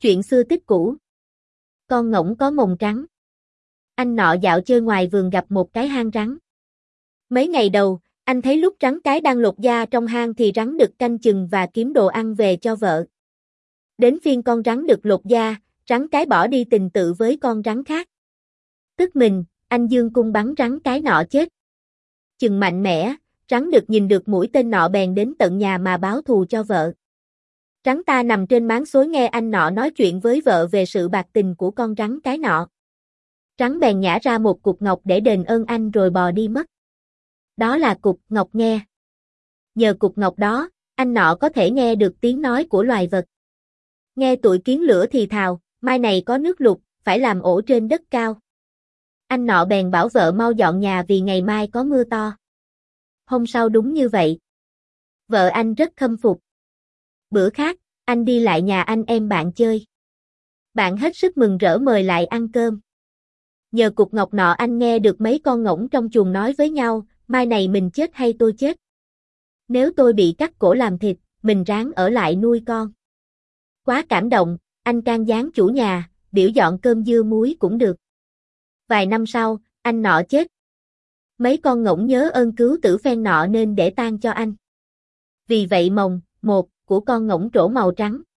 Chuyện xưa tích cũ. Con ngỗng có mồng trắng. Anh nọ dạo chơi ngoài vườn gặp một cái hang rắn. Mấy ngày đầu, anh thấy lúc rắn cái đang lột da trong hang thì rắn đực canh chừng và kiếm đồ ăn về cho vợ. Đến phiên con rắn đực lột da, rắn cái bỏ đi tình tự với con rắn khác. Tức mình, anh giương cung bắn rắn cái nọ chết. Chừng mạnh mẽ, rắn đực nhìn được mũi tên nọ bèn đến tận nhà mà báo thù cho vợ. Rắn ta nằm trên máng xối nghe anh nọ nói chuyện với vợ về sự bạc tình của con rắn cái nọ. Rắn bèn nhả ra một cục ngọc để đền ơn anh rồi bò đi mất. Đó là cục ngọc nghe. Nhờ cục ngọc đó, anh nọ có thể nghe được tiếng nói của loài vật. Nghe tụi kiến lửa thì thào, mai này có nước lụt, phải làm ổ trên đất cao. Anh nọ bèn bảo vợ mau dọn nhà vì ngày mai có mưa to. Hôm sau đúng như vậy. Vợ anh rất khâm phục. Bữa khác, anh đi lại nhà anh em bạn chơi. Bạn hết sức mừng rỡ mời lại ăn cơm. Nhờ cục ngọc nọ anh nghe được mấy con ngỗng trong chuồng nói với nhau, mai này mình chết hay tôi chết. Nếu tôi bị cắt cổ làm thịt, mình ráng ở lại nuôi con. Quá cảm động, anh can gián chủ nhà, biểu dọn cơm dưa muối cũng được. Vài năm sau, anh nọ chết. Mấy con ngỗng nhớ ơn cứu tử phen nọ nên để tang cho anh. Vì vậy mồng, một, của con ngỗng trổ màu trắng.